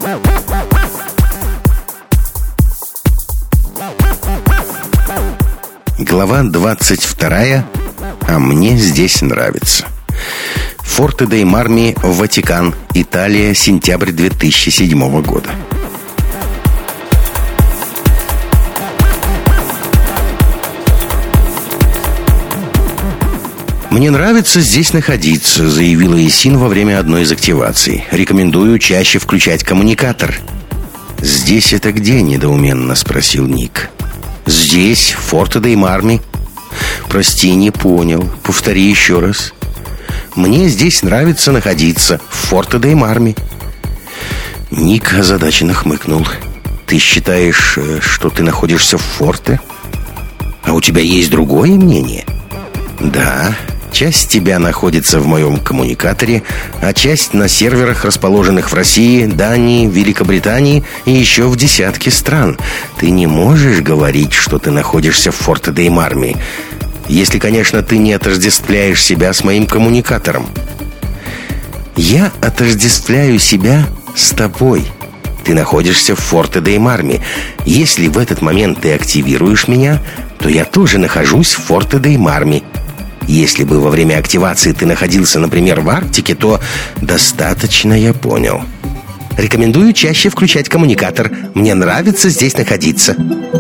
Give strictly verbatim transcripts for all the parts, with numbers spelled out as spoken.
Глава двадцать вторая. А мне здесь нравится. Форте-дей-Марми, Ватикан, Италия, сентябрь две тысячи седьмого года. «Мне нравится здесь находиться», — заявила Исин во время одной из активаций. «Рекомендую чаще включать коммуникатор». «Здесь это где?» — недоуменно спросил Ник. «Здесь, в Форте-дей-Марми». «Прости, не понял. Повтори еще раз». «Мне здесь нравится находиться, в Форте-дей-Марми». Ник озадаченно хмыкнул. «Ты считаешь, что ты находишься в Форте? А у тебя есть другое мнение?» «Да. Часть тебя находится в моем коммуникаторе, а часть на серверах, расположенных в России, Дании, Великобритании и еще в десятке стран. Ты не можешь говорить, что ты находишься в Форте-дей-Марми, если, конечно, ты не отождествляешь себя с моим коммуникатором». «Я отождествляю себя с тобой. Ты находишься в Форте-дей-Марми. Если в этот момент ты активируешь меня, то я тоже нахожусь в Форте-дей-Марми. Если бы во время активации ты находился, например, в Арктике, то достаточно, я понял. Рекомендую чаще включать коммуникатор. Мне нравится здесь находиться».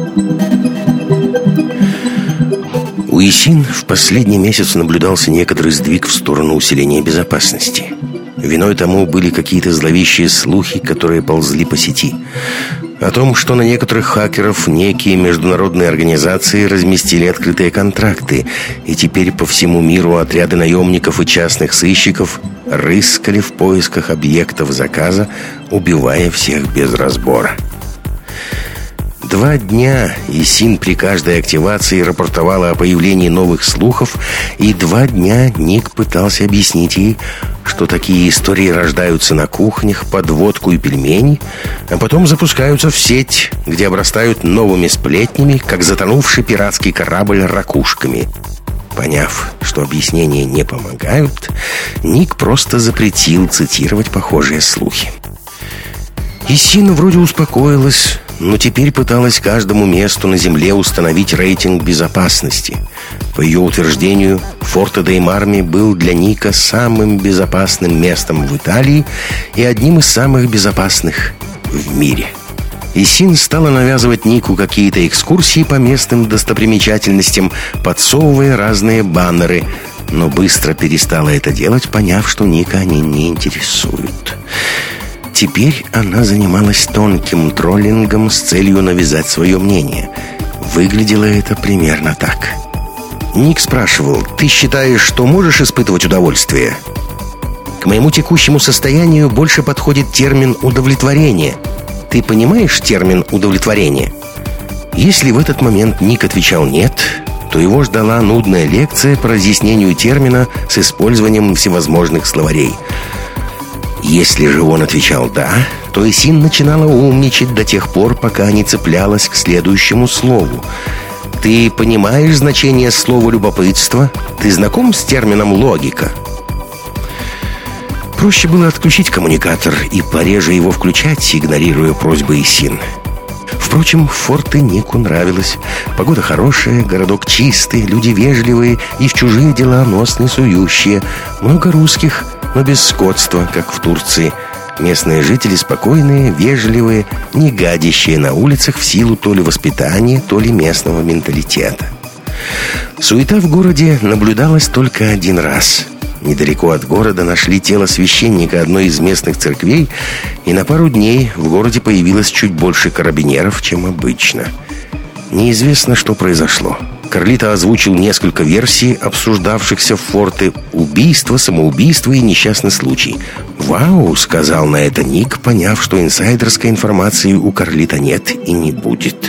У Исин в последний месяц наблюдался некоторый сдвиг в сторону усиления безопасности. Виной тому были какие-то зловещие слухи, которые ползли по сети. О том, что на некоторых хакеров некие международные организации разместили открытые контракты, и теперь по всему миру отряды наемников и частных сыщиков рыскали в поисках объектов заказа, убивая всех без разбора. Два дня Исин при каждой активации рапортовала о появлении новых слухов, и два дня Ник пытался объяснить ей, что такие истории рождаются на кухнях под водку и пельмени, а потом запускаются в сеть, где обрастают новыми сплетнями, как затонувший пиратский корабль ракушками. Поняв, что объяснения не помогают, Ник просто запретил цитировать похожие слухи. Исин вроде успокоилась, но теперь пыталась каждому месту на Земле установить рейтинг безопасности. По ее утверждению, Форте-дей-Марми был для Ника самым безопасным местом в Италии и одним из самых безопасных в мире. Исин стала навязывать Нику какие-то экскурсии по местным достопримечательностям, подсовывая разные баннеры, но быстро перестала это делать, поняв, что Ника они не интересуют. Теперь она занималась тонким троллингом с целью навязать свое мнение. Выглядело это примерно так. Ник спрашивал: «Ты считаешь, что можешь испытывать удовольствие?» «К моему текущему состоянию больше подходит термин «удовлетворение». Ты понимаешь термин «удовлетворение»?» Если в этот момент Ник отвечал «нет», то его ждала нудная лекция по разъяснению термина с использованием всевозможных словарей. Если же он отвечал «да», то Исин начинала умничать до тех пор, пока не цеплялась к следующему слову. «Ты понимаешь значение слова «любопытство»? Ты знаком с термином «логика»?» Проще было отключить коммуникатор и пореже его включать, игнорируя просьбы Исин. Впрочем, Форте Нику нравилось. Погода хорошая, городок чистый, люди вежливые и в чужие дела нос не сующие. Много русских, но без скотства, как в Турции. Местные жители спокойные, вежливые, не гадящие на улицах в силу то ли воспитания, то ли местного менталитета. Суета в городе наблюдалась только один раз. Недалеко от города нашли тело священника одной из местных церквей, и на пару дней в городе появилось чуть больше карабинеров, чем обычно. Неизвестно, что произошло. Карлито озвучил несколько версий, обсуждавшихся в Форте: убийство, самоубийство и несчастный случай. «Вау», — сказал на это Ник, поняв, что инсайдерской информации у Карлито нет и не будет.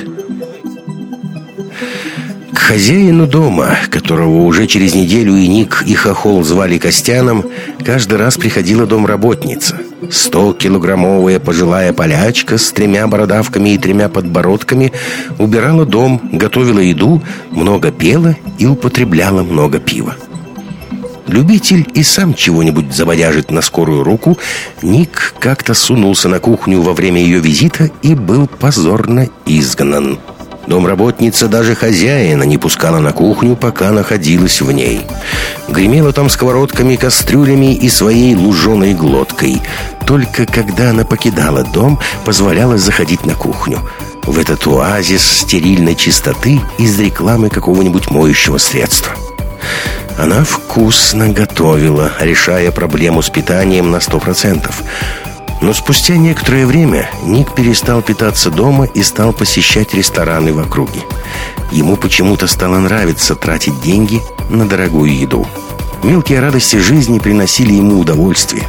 К хозяину дома, которого уже через неделю и Ник, и Хохол звали Костяном, каждый раз приходила домработница. Сто-килограммовая пожилая полячка с тремя бородавками и тремя подбородками убирала дом, готовила еду, много пела и употребляла много пива. Любитель и сам чего-нибудь забодяжит на скорую руку, Ник как-то сунулся на кухню во время ее визита и был позорно изгнан. Домработница даже хозяина не пускала на кухню, пока находилась в ней. Гремела там сковородками, кастрюлями и своей луженой глоткой. Только когда она покидала дом, позволяла заходить на кухню. В этот оазис стерильной чистоты из рекламы какого-нибудь моющего средства. Она вкусно готовила, решая проблему с питанием на сто процентов. Но спустя некоторое время Ник перестал питаться дома и стал посещать рестораны в округе. Ему почему-то стало нравиться тратить деньги на дорогую еду. Мелкие радости жизни приносили ему удовольствие.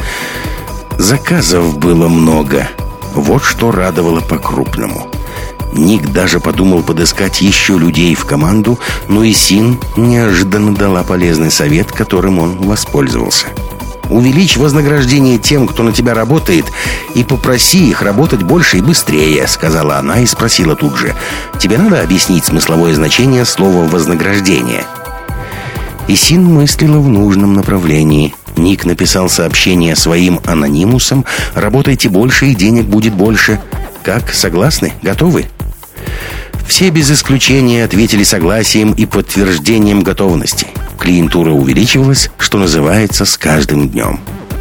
Заказов было много. Вот что радовало по-крупному. Ник даже подумал подыскать еще людей в команду, но Исин неожиданно дала полезный совет, которым он воспользовался. «Увеличь вознаграждение тем, кто на тебя работает, и попроси их работать больше и быстрее», — сказала она и спросила тут же: «Тебе надо объяснить смысловое значение слова «вознаграждение»?» Исин мыслила в нужном направлении. Ник написал сообщение своим анонимусам: «Работайте больше, и денег будет больше». Как, согласны? Готовы? Все без исключения ответили согласием и подтверждением готовности. Клиентура увеличивалась, что называется, с каждым днем.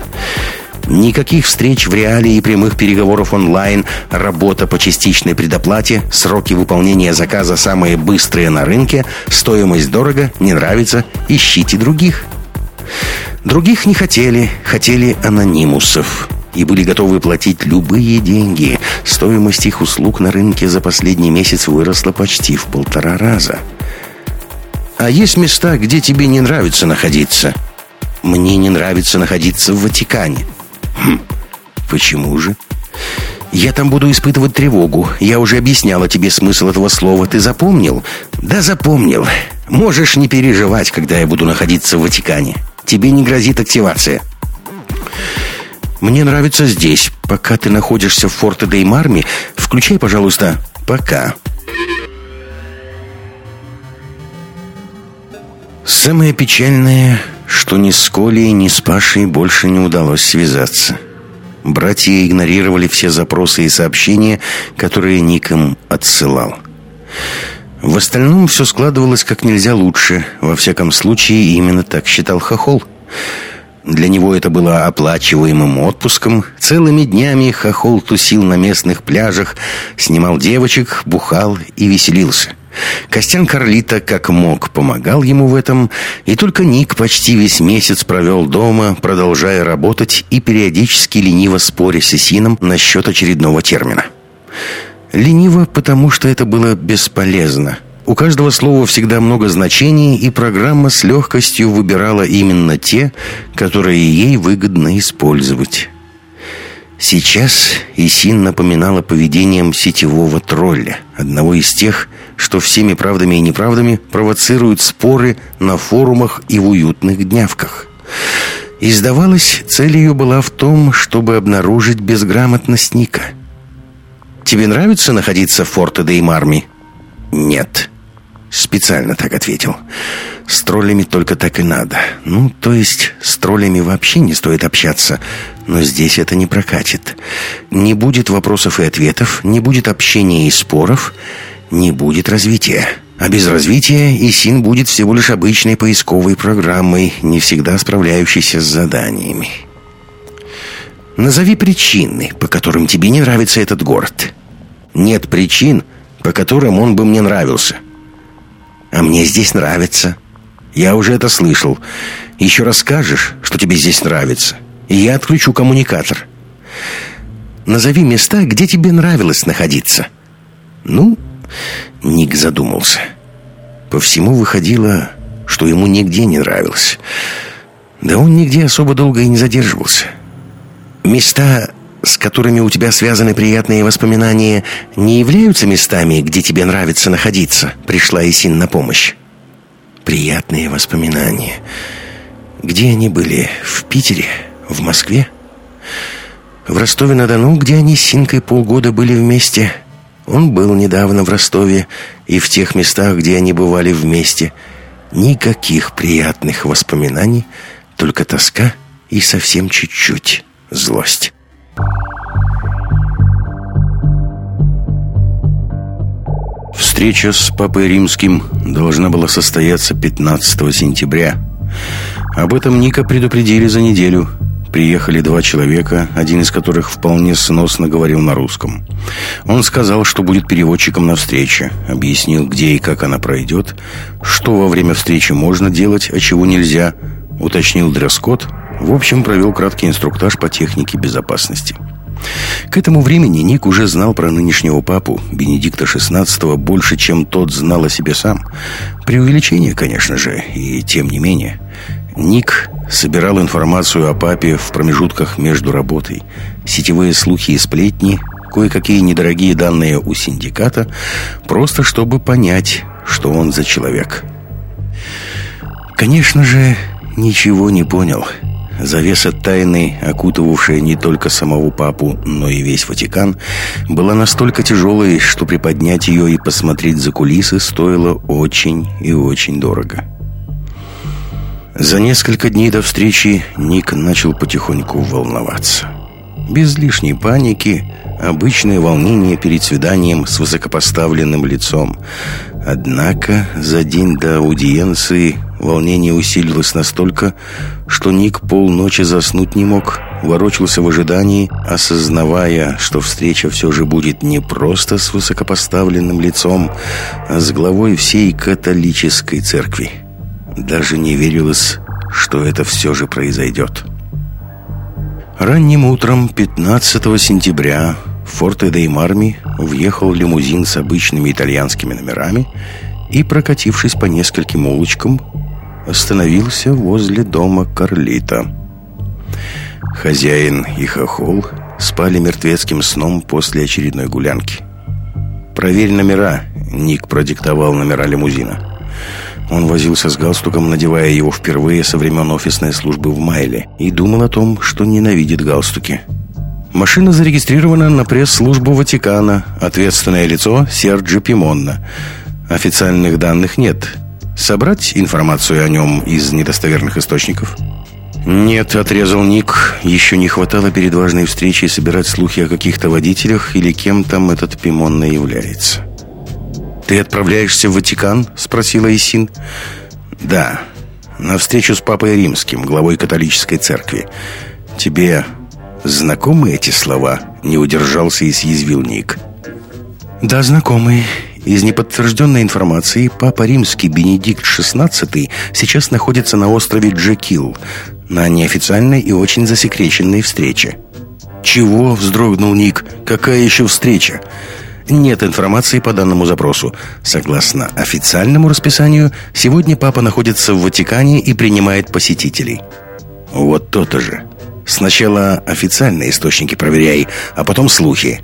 Никаких встреч в реале и прямых переговоров онлайн, работа по частичной предоплате, сроки выполнения заказа самые быстрые на рынке, стоимость дорого, не нравится, ищите других. Других не хотели, хотели анонимусов. И были готовы платить любые деньги. Стоимость их услуг на рынке за последний месяц выросла почти в полтора раза. «А есть места, где тебе не нравится находиться?» «Мне не нравится находиться в Ватикане». «Хм, почему же?» «Я там буду испытывать тревогу. Я уже объясняла тебе смысл этого слова. Ты запомнил?» «Да, запомнил. Можешь не переживать, когда я буду находиться в Ватикане. Тебе не грозит активация». «Мне нравится здесь. Пока ты находишься в Форте-дей-Марми, включай, пожалуйста, «Пока». Самое печальное, что ни с Колей, ни с Пашей больше не удалось связаться. Братья игнорировали все запросы и сообщения, которые Ник им отсылал. В остальном все складывалось как нельзя лучше. Во всяком случае, именно так считал Хохол. Для него это было оплачиваемым отпуском. Целыми днями Хохол тусил на местных пляжах, снимал девочек, бухал и веселился. Костян Карлито как мог помогал ему в этом, и только Ник почти весь месяц провел дома, продолжая работать и периодически лениво споря с Исином насчет очередного термина. Лениво, потому что это было бесполезно. У каждого слова всегда много значений, и программа с легкостью выбирала именно те, которые ей выгодно использовать. Сейчас Исин напоминала поведением сетевого тролля, одного из тех, что всеми правдами и неправдами провоцируют споры на форумах и в уютных днявках. И сдавалось, цель ее была в том, чтобы обнаружить безграмотность Ника. «Тебе нравится находиться в Форте-дей-Марми?» «Нет». Специально так ответил. С троллями только так и надо. Ну, то есть с троллями вообще не стоит общаться. Но здесь это не прокатит. Не будет вопросов и ответов, не будет общения и споров, не будет развития. А без развития Исин будет всего лишь обычной поисковой программой, не всегда справляющейся с заданиями. Назови причины, по которым тебе не нравится этот город. Нет причин, по которым он бы мне нравился. А мне здесь нравится. Я уже это слышал. Еще раз скажешь, что тебе здесь нравится, и я отключу коммуникатор. Назови места, где тебе нравилось находиться. Ну, Ник задумался. По всему выходило, что ему нигде не нравилось. Да он нигде особо долго и не задерживался. Места, с которыми у тебя связаны приятные воспоминания, не являются местами, где тебе нравится находиться? Пришла Исин на помощь. Приятные воспоминания. Где они были? В Питере? В Москве? В Ростове-на-Дону, где они с Синкой полгода были вместе? Он был недавно в Ростове и в тех местах, где они бывали вместе. Никаких приятных воспоминаний, только тоска и совсем чуть-чуть злость. Встреча с Папой Римским должна была состояться пятнадцатого сентября. Об этом Ника предупредили за неделю. Приехали два человека, один из которых вполне сносно говорил на русском. Он сказал, что будет переводчиком на встрече, объяснил, где и как она пройдет, что во время встречи можно делать, а чего нельзя, уточнил дресс-код. В общем, провел краткий инструктаж по технике безопасности. К этому времени Ник уже знал про нынешнего папу, Бенедикта шестнадцатого, больше, чем тот знал о себе сам. Преувеличение, конечно же, и тем не менее. Ник собирал информацию о папе в промежутках между работой. Сетевые слухи и сплетни, кое-какие недорогие данные у синдиката, просто чтобы понять, что он за человек. Конечно же, ничего не понял. Завеса тайны, окутывавшая не только самого папу, но и весь Ватикан, была настолько тяжелой, что приподнять ее и посмотреть за кулисы стоило очень и очень дорого. За несколько дней до встречи Ник начал потихоньку волноваться. Без лишней паники, обычное волнение перед свиданием с высокопоставленным лицом. Однако за день до аудиенции волнение усилилось настолько, что Ник полночи заснуть не мог, ворочался в ожидании, осознавая, что встреча все же будет не просто с высокопоставленным лицом, а с главой всей католической церкви. Даже не верилось, что это все же произойдет. Ранним утром пятнадцатого сентября в Форте-дей-Марми въехал лимузин с обычными итальянскими номерами и, прокатившись по нескольким улочкам, остановился возле дома Карлито. Хозяин и хохол спали мертвецким сном после очередной гулянки. «Проверь номера», — Ник продиктовал номера лимузина. Он возился с галстуком, надевая его впервые со времен офисной службы в Майле, и думал о том, что ненавидит галстуки. Машина зарегистрирована на пресс-службу Ватикана. Ответственное лицо Серджо Пимонно. Официальных данных нет. Собрать информацию о нем из недостоверных источников? «Нет», — отрезал Ник. Еще не хватало перед важной встречей собирать слухи о каких-то водителях или кем там этот Пимонно является. «Ты отправляешься в Ватикан?» — спросила Исин. «Да, на встречу с Папой Римским, главой католической церкви. Тебе знакомы эти слова?» — не удержался и съязвил Ник. «Да, знакомый. Из неподтвержденной информации Папа Римский Бенедикт шестнадцатый сейчас находится на острове Джекил на неофициальной и очень засекреченной встрече». «Чего?» — вздрогнул Ник. «Какая еще встреча?» «Нет информации по данному запросу. Согласно официальному расписанию, сегодня папа находится в Ватикане и принимает посетителей». «Вот то-то же. Сначала официальные источники проверяй, а потом слухи».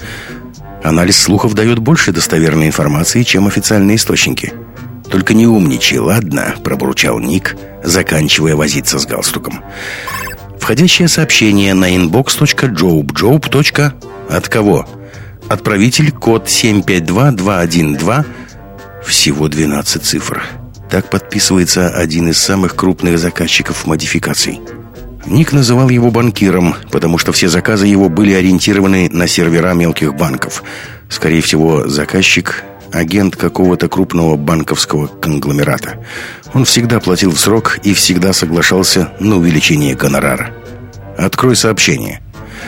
«Анализ слухов дает больше достоверной информации, чем официальные источники». «Только не умничай, ладно?» – пробурчал Ник, заканчивая возиться с галстуком. «Входящее сообщение на inbox точка job job. От кого?» «Отправитель код семь пять два два один два». Всего двенадцать цифр. Так подписывается один из самых крупных заказчиков модификаций. Ник называл его банкиром, потому что все заказы его были ориентированы на сервера мелких банков. Скорее всего, заказчик – агент какого-то крупного банковского конгломерата. Он всегда платил в срок и всегда соглашался на увеличение гонорара. «Открой сообщение».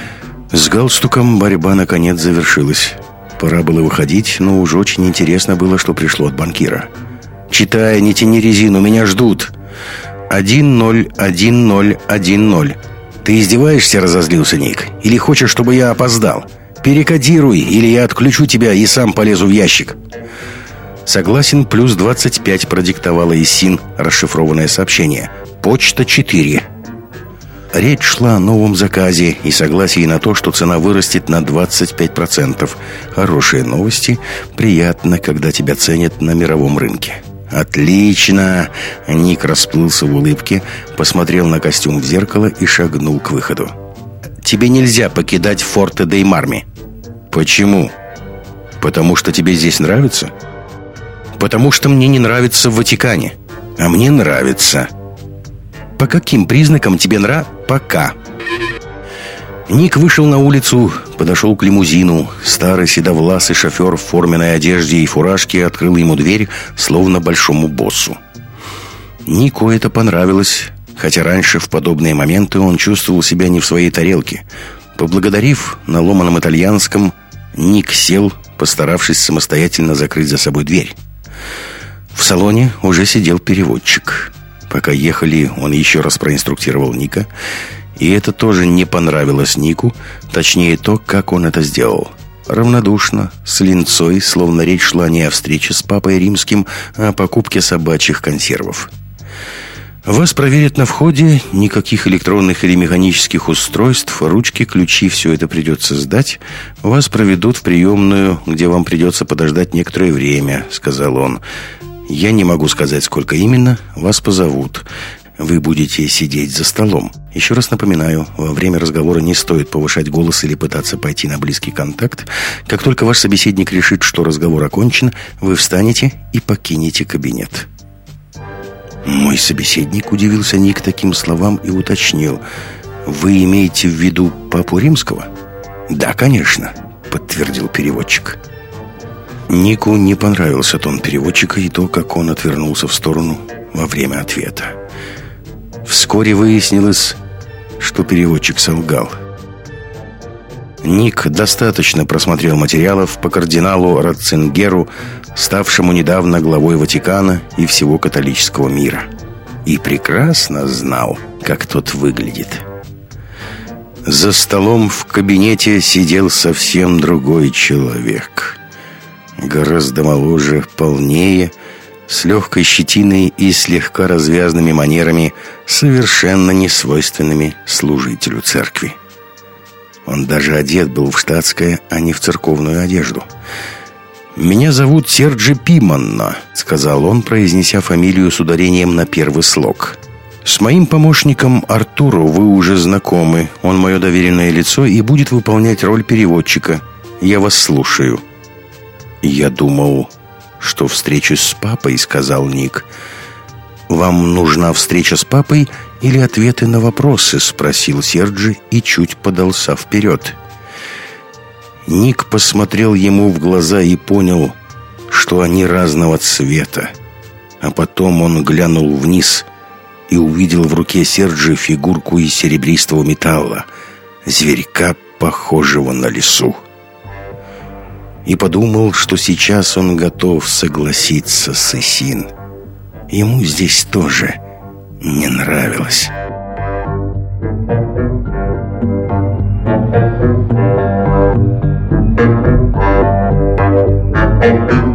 С галстуком борьба наконец завершилась. Пора было выходить, но уж очень интересно было, что пришло от банкира. «Читай, не тяни резину, меня ждут». один ноль один ноль один ноль. «Ты издеваешься?» — разозлился Ник. «Или хочешь, чтобы я опоздал? Перекодируй, или я отключу тебя и сам полезу в ящик». «Согласен, плюс двадцать пять», — продиктовала Исин расшифрованное сообщение. «Почта четыре». Речь шла о новом заказе и согласии на то, что цена вырастет на двадцать пять процентов. Хорошие новости. Приятно, когда тебя ценят на мировом рынке. «Отлично!» Ник расплылся в улыбке, посмотрел на костюм в зеркало и шагнул к выходу. «Тебе нельзя покидать Форте-дей-Марми». «Почему?» «Потому что тебе здесь нравится?» «Потому что мне не нравится в Ватикане». А мне нравится. По каким признакам тебе нра? Пока. Ник вышел на улицу, подошел к лимузину. Старый седовласый шофер в форменной одежде и фуражке открыл ему дверь, словно большому боссу. Нику это понравилось, хотя раньше в подобные моменты он чувствовал себя не в своей тарелке. Поблагодарив на ломаном итальянском, Ник сел, постаравшись самостоятельно закрыть за собой дверь. В салоне уже сидел переводчик. Пока ехали, он еще раз проинструктировал Ника. И это тоже не понравилось Нику, точнее то, как он это сделал. Равнодушно, с линцой, словно речь шла не о встрече с папой римским, а о покупке собачьих консервов. Вас проверят на входе, никаких электронных или механических устройств, ручки, ключи, все это придется сдать. Вас проведут в приемную, где вам придется подождать некоторое время, сказал он. Я не могу сказать, сколько именно, вас позовут. Вы будете сидеть за столом. Еще раз напоминаю, во время разговора не стоит повышать голос или пытаться пойти на близкий контакт. Как только ваш собеседник решит, что разговор окончен, вы встанете и покинете кабинет. Мой собеседник, удивился Ник таким словам и уточнил: вы имеете в виду папу римского? Да, конечно, подтвердил переводчик. Нику не понравился тон переводчика и то, как он отвернулся в сторону во время ответа. Вскоре выяснилось, что переводчик солгал. Ник достаточно просмотрел материалов по кардиналу Ратцингеру, ставшему недавно главой Ватикана и всего католического мира, и прекрасно знал, как тот выглядит. За столом в кабинете сидел совсем другой человек. Гораздо моложе, полнее, с легкой щетиной и слегка развязными манерами, совершенно несвойственными служителю церкви. Он даже одет был в штатское, а не в церковную одежду. «Меня зовут Серджи Пиманно», — сказал он, произнеся фамилию с ударением на первый слог. «С моим помощником Артуро вы уже знакомы. Он мое доверенное лицо и будет выполнять роль переводчика. Я вас слушаю». «Я думал, что встречусь с папой», — сказал Ник. «Вам нужна встреча с папой или ответы на вопросы?» — спросил Серджи и чуть подался вперед. Ник посмотрел ему в глаза и понял, что они разного цвета. А потом он глянул вниз и увидел в руке Серджи фигурку из серебристого металла, зверька, похожего на лису. И подумал, что сейчас он готов согласиться с Исин. Ему здесь тоже не нравилось. Thank you.